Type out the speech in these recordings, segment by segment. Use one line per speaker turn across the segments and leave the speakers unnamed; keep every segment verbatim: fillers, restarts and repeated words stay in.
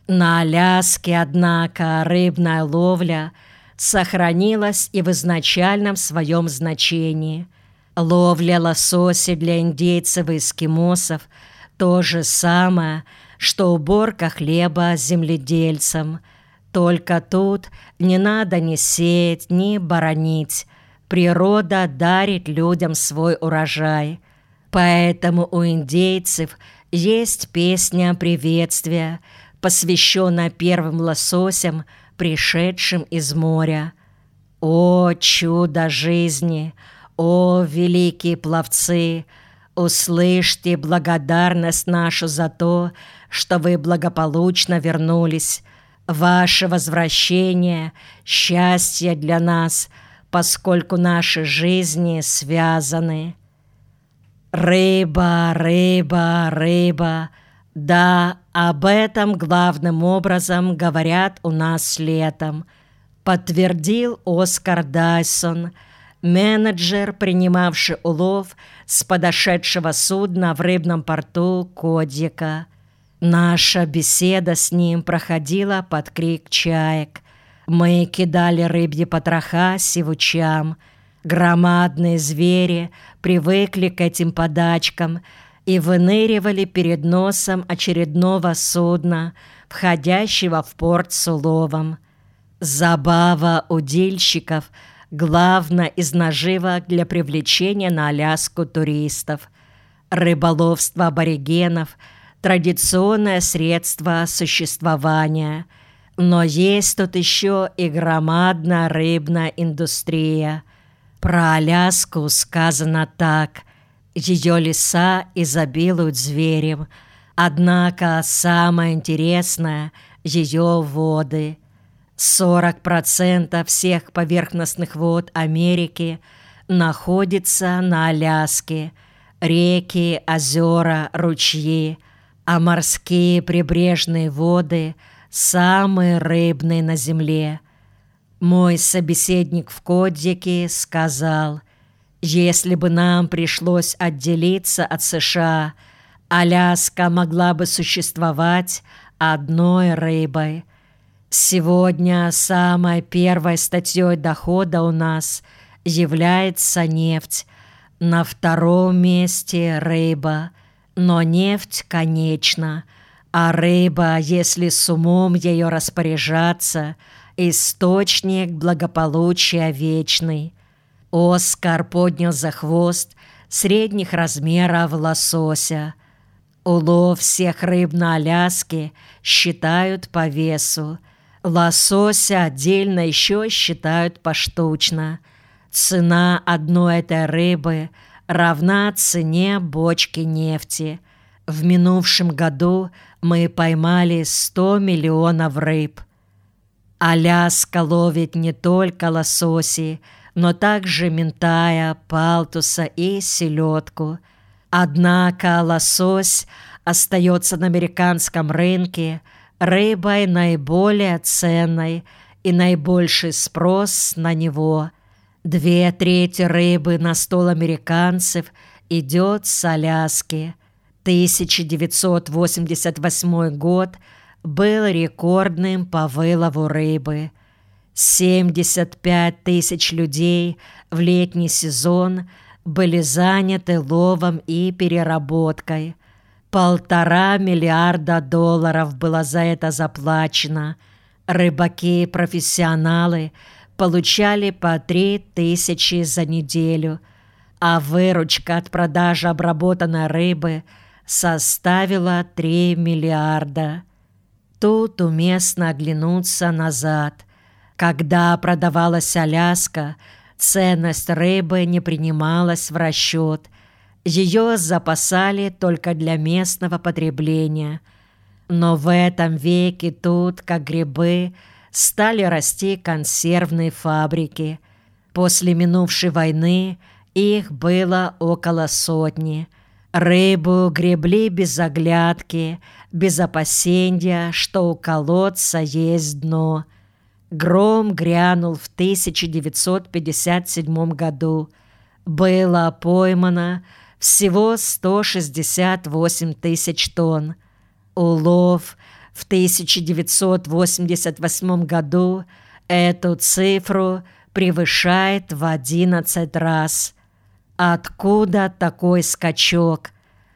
На Аляске, однако, рыбная ловля сохранилась и в изначальном своем значении. Ловля лосося для индейцев и эскимосов – то же самое, что уборка хлеба земледельцам. Только тут не надо ни сеять, ни боронить. Природа дарит людям свой урожай. Поэтому у индейцев есть песня приветствия, посвященная первым лососям, пришедшим из моря. «О, чудо жизни! О, великие пловцы! Услышьте благодарность нашу за то, что вы благополучно вернулись. Ваше возвращение – счастье для нас, поскольку наши жизни связаны». Рыба, рыба, рыба. Да, об этом главным образом говорят у нас летом, подтвердил Оскар Дайсон, менеджер, принимавший улов с подошедшего судна в рыбном порту Кодика. Наша беседа с ним проходила под крик чаек. Мы кидали рыбьи потроха сивучам. Громадные звери привыкли к этим подачкам и выныривали перед носом очередного судна, входящего в порт с уловом. Забава удильщиков – главное из наживок для привлечения на Аляску туристов. Рыболовство аборигенов – традиционное средство существования. Но есть тут еще и громадная рыбная индустрия. Про Аляску сказано так: ее леса изобилуют зверем, однако самое интересное – ее воды. сорок процентов всех поверхностных вод Америки находится на Аляске. Реки, озера, ручьи, а морские прибрежные воды – самые рыбные на земле. Мой собеседник в Кодике сказал: если бы нам пришлось отделиться от США, Аляска могла бы существовать одной рыбой. Сегодня самой первой статьей дохода у нас является нефть. На втором месте рыба, но нефть конечна, а рыба, если с умом ее распоряжаться, источник благополучия вечный. Оскар поднял за хвост средних размеров лосося. Улов всех рыб на Аляске считают по весу. Лосося отдельно еще считают поштучно. Цена одной этой рыбы равна цене бочки нефти. В минувшем году мы поймали сто миллионов рыб. Аляска ловит не только лососи, но также минтая, палтуса и селедку. Однако лосось остается на американском рынке рыбой наиболее ценной и наибольший спрос на него. Две трети рыбы на стол американцев идет с Аляски. тысяча девятьсот восемьдесят восьмой год был рекордным по вылову рыбы. семьдесят пять тысяч людей в летний сезон были заняты ловом и переработкой. Полтора миллиарда долларов было за это заплачено. Рыбаки-профессионалы получали по три тысячи за неделю, а выручка от продажи обработанной рыбы составила три миллиарда. Тут уместно оглянуться назад. Когда продавалась Аляска, ценность рыбы не принималась в расчет. Ее запасали только для местного потребления. Но в этом веке тут, как грибы, стали расти консервные фабрики. После минувшей войны их было около сотни. Рыбу гребли без оглядки, без опасения, что у колодца есть дно. Гром грянул в тысяча девятьсот пятьдесят седьмом году. Было поймано всего сто шестьдесят восемь тысяч тонн. Улов В тысяча девятьсот восемьдесят восьмом году эту цифру превышает в одиннадцать раз. Откуда такой скачок?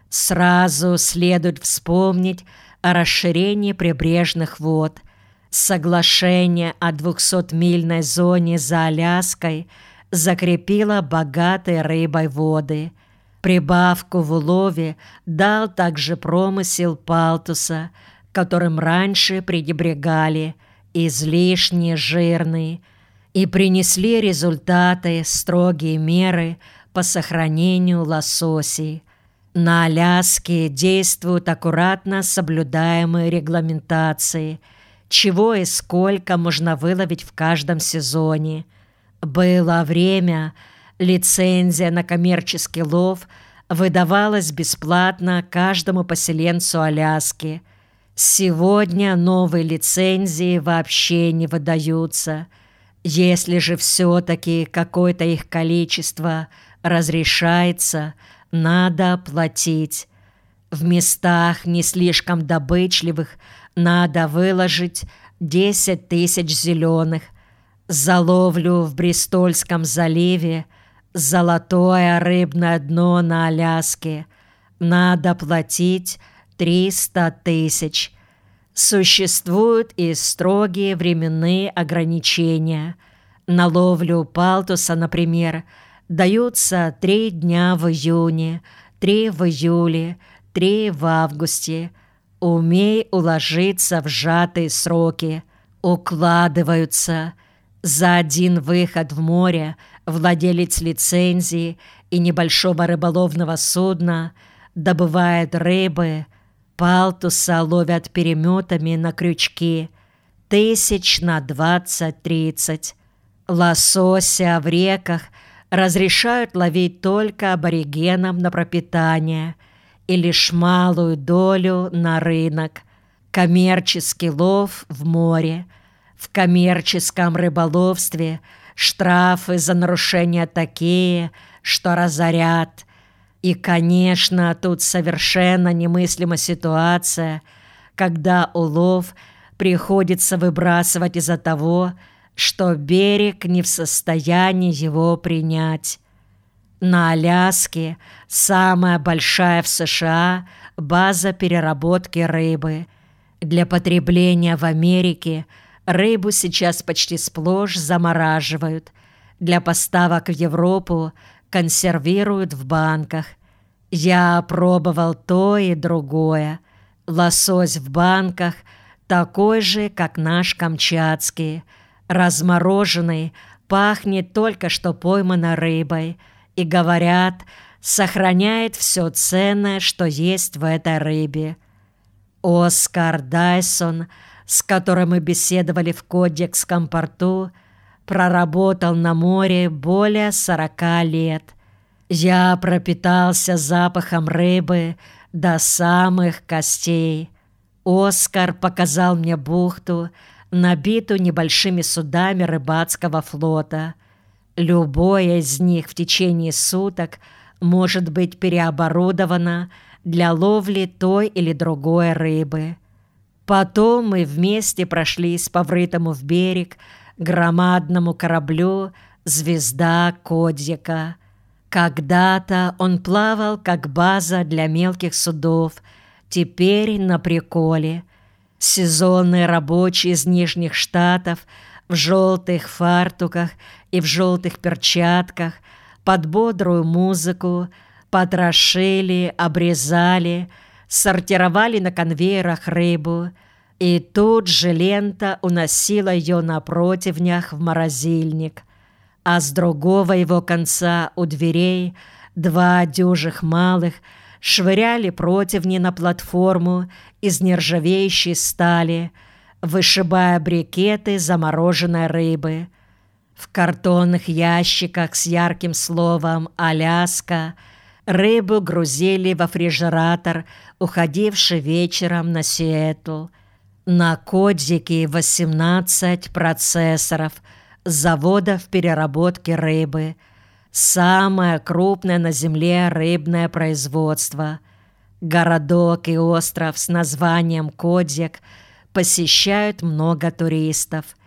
Сразу следует вспомнить о расширении прибрежных вод. Соглашение о двухсотмильной зоне за Аляской закрепило богатые рыбой воды. Прибавку в улове дал также промысел палтуса, которым раньше пренебрегали, излишне жирный, и принесли результаты строгие меры по сохранению лососей. На Аляске действуют аккуратно соблюдаемые регламентации, чего и сколько можно выловить в каждом сезоне. Было время, лицензия на коммерческий лов выдавалась бесплатно каждому поселенцу Аляски. Сегодня новые лицензии вообще не выдаются. Если же все-таки какое-то их количество разрешается, надо платить. В местах не слишком добычливых надо выложить десять тысяч зеленых. За ловлю в Бристольском заливе, золотое рыбное дно на Аляске, надо платить триста тысяч. Существуют и строгие временные ограничения. На ловлю палтуса, например, даются три дня в июне, три в июле, три в августе. Умей уложиться в сжатые сроки. Укладываются. За один выход в море владелец лицензии и небольшого рыболовного судна добывает рыбы, палтуса ловят переметами на крючки, тысяч на двадцать-тридцать. Лосося в реках разрешают ловить только аборигенам на пропитание и лишь малую долю на рынок. Коммерческий лов в море. В коммерческом рыболовстве штрафы за нарушения такие, что разорят. И, конечно, тут совершенно немыслима ситуация, когда улов приходится выбрасывать из-за того, что берег не в состоянии его принять. На Аляске самая большая в США база переработки рыбы. Для потребления в Америке рыбу сейчас почти сплошь замораживают. Для поставок в Европу консервируют в банках. Я пробовал то и другое. Лосось в банках такой же, как наш камчатский. Размороженный, пахнет только что пойманной рыбой. И, говорят, сохраняет все ценное, что есть в этой рыбе. Оскар Дайсон, с которым мы беседовали в Кодьякском порту, проработал на море более сорока лет. Я пропитался запахом рыбы до самых костей. Оскар показал мне бухту, набитую небольшими судами рыбацкого флота. Любое из них в течение суток может быть переоборудовано для ловли той или другой рыбы. Потом мы вместе прошлись по врытому в берег громадному кораблю «Звезда Кодьяка». Когда-то он плавал как база для мелких судов, теперь на приколе. Сезонные рабочие из Нижних Штатов в желтых фартуках и в желтых перчатках под бодрую музыку потрошили, обрезали, сортировали на конвейерах рыбу, и тут же лента уносила ее на противнях в морозильник, а с другого его конца у дверей два дюжих малых швыряли противни на платформу из нержавеющей стали, вышибая брикеты замороженной рыбы. В картонных ящиках с ярким словом «Аляска» рыбу грузили во фрижератор, уходивший вечером на Сиэтл. На Кодьяке восемнадцать процессоров заводов переработки рыбы. Самое крупное на Земле рыбное производство. Городок и остров с названием Кодьяк посещают много туристов.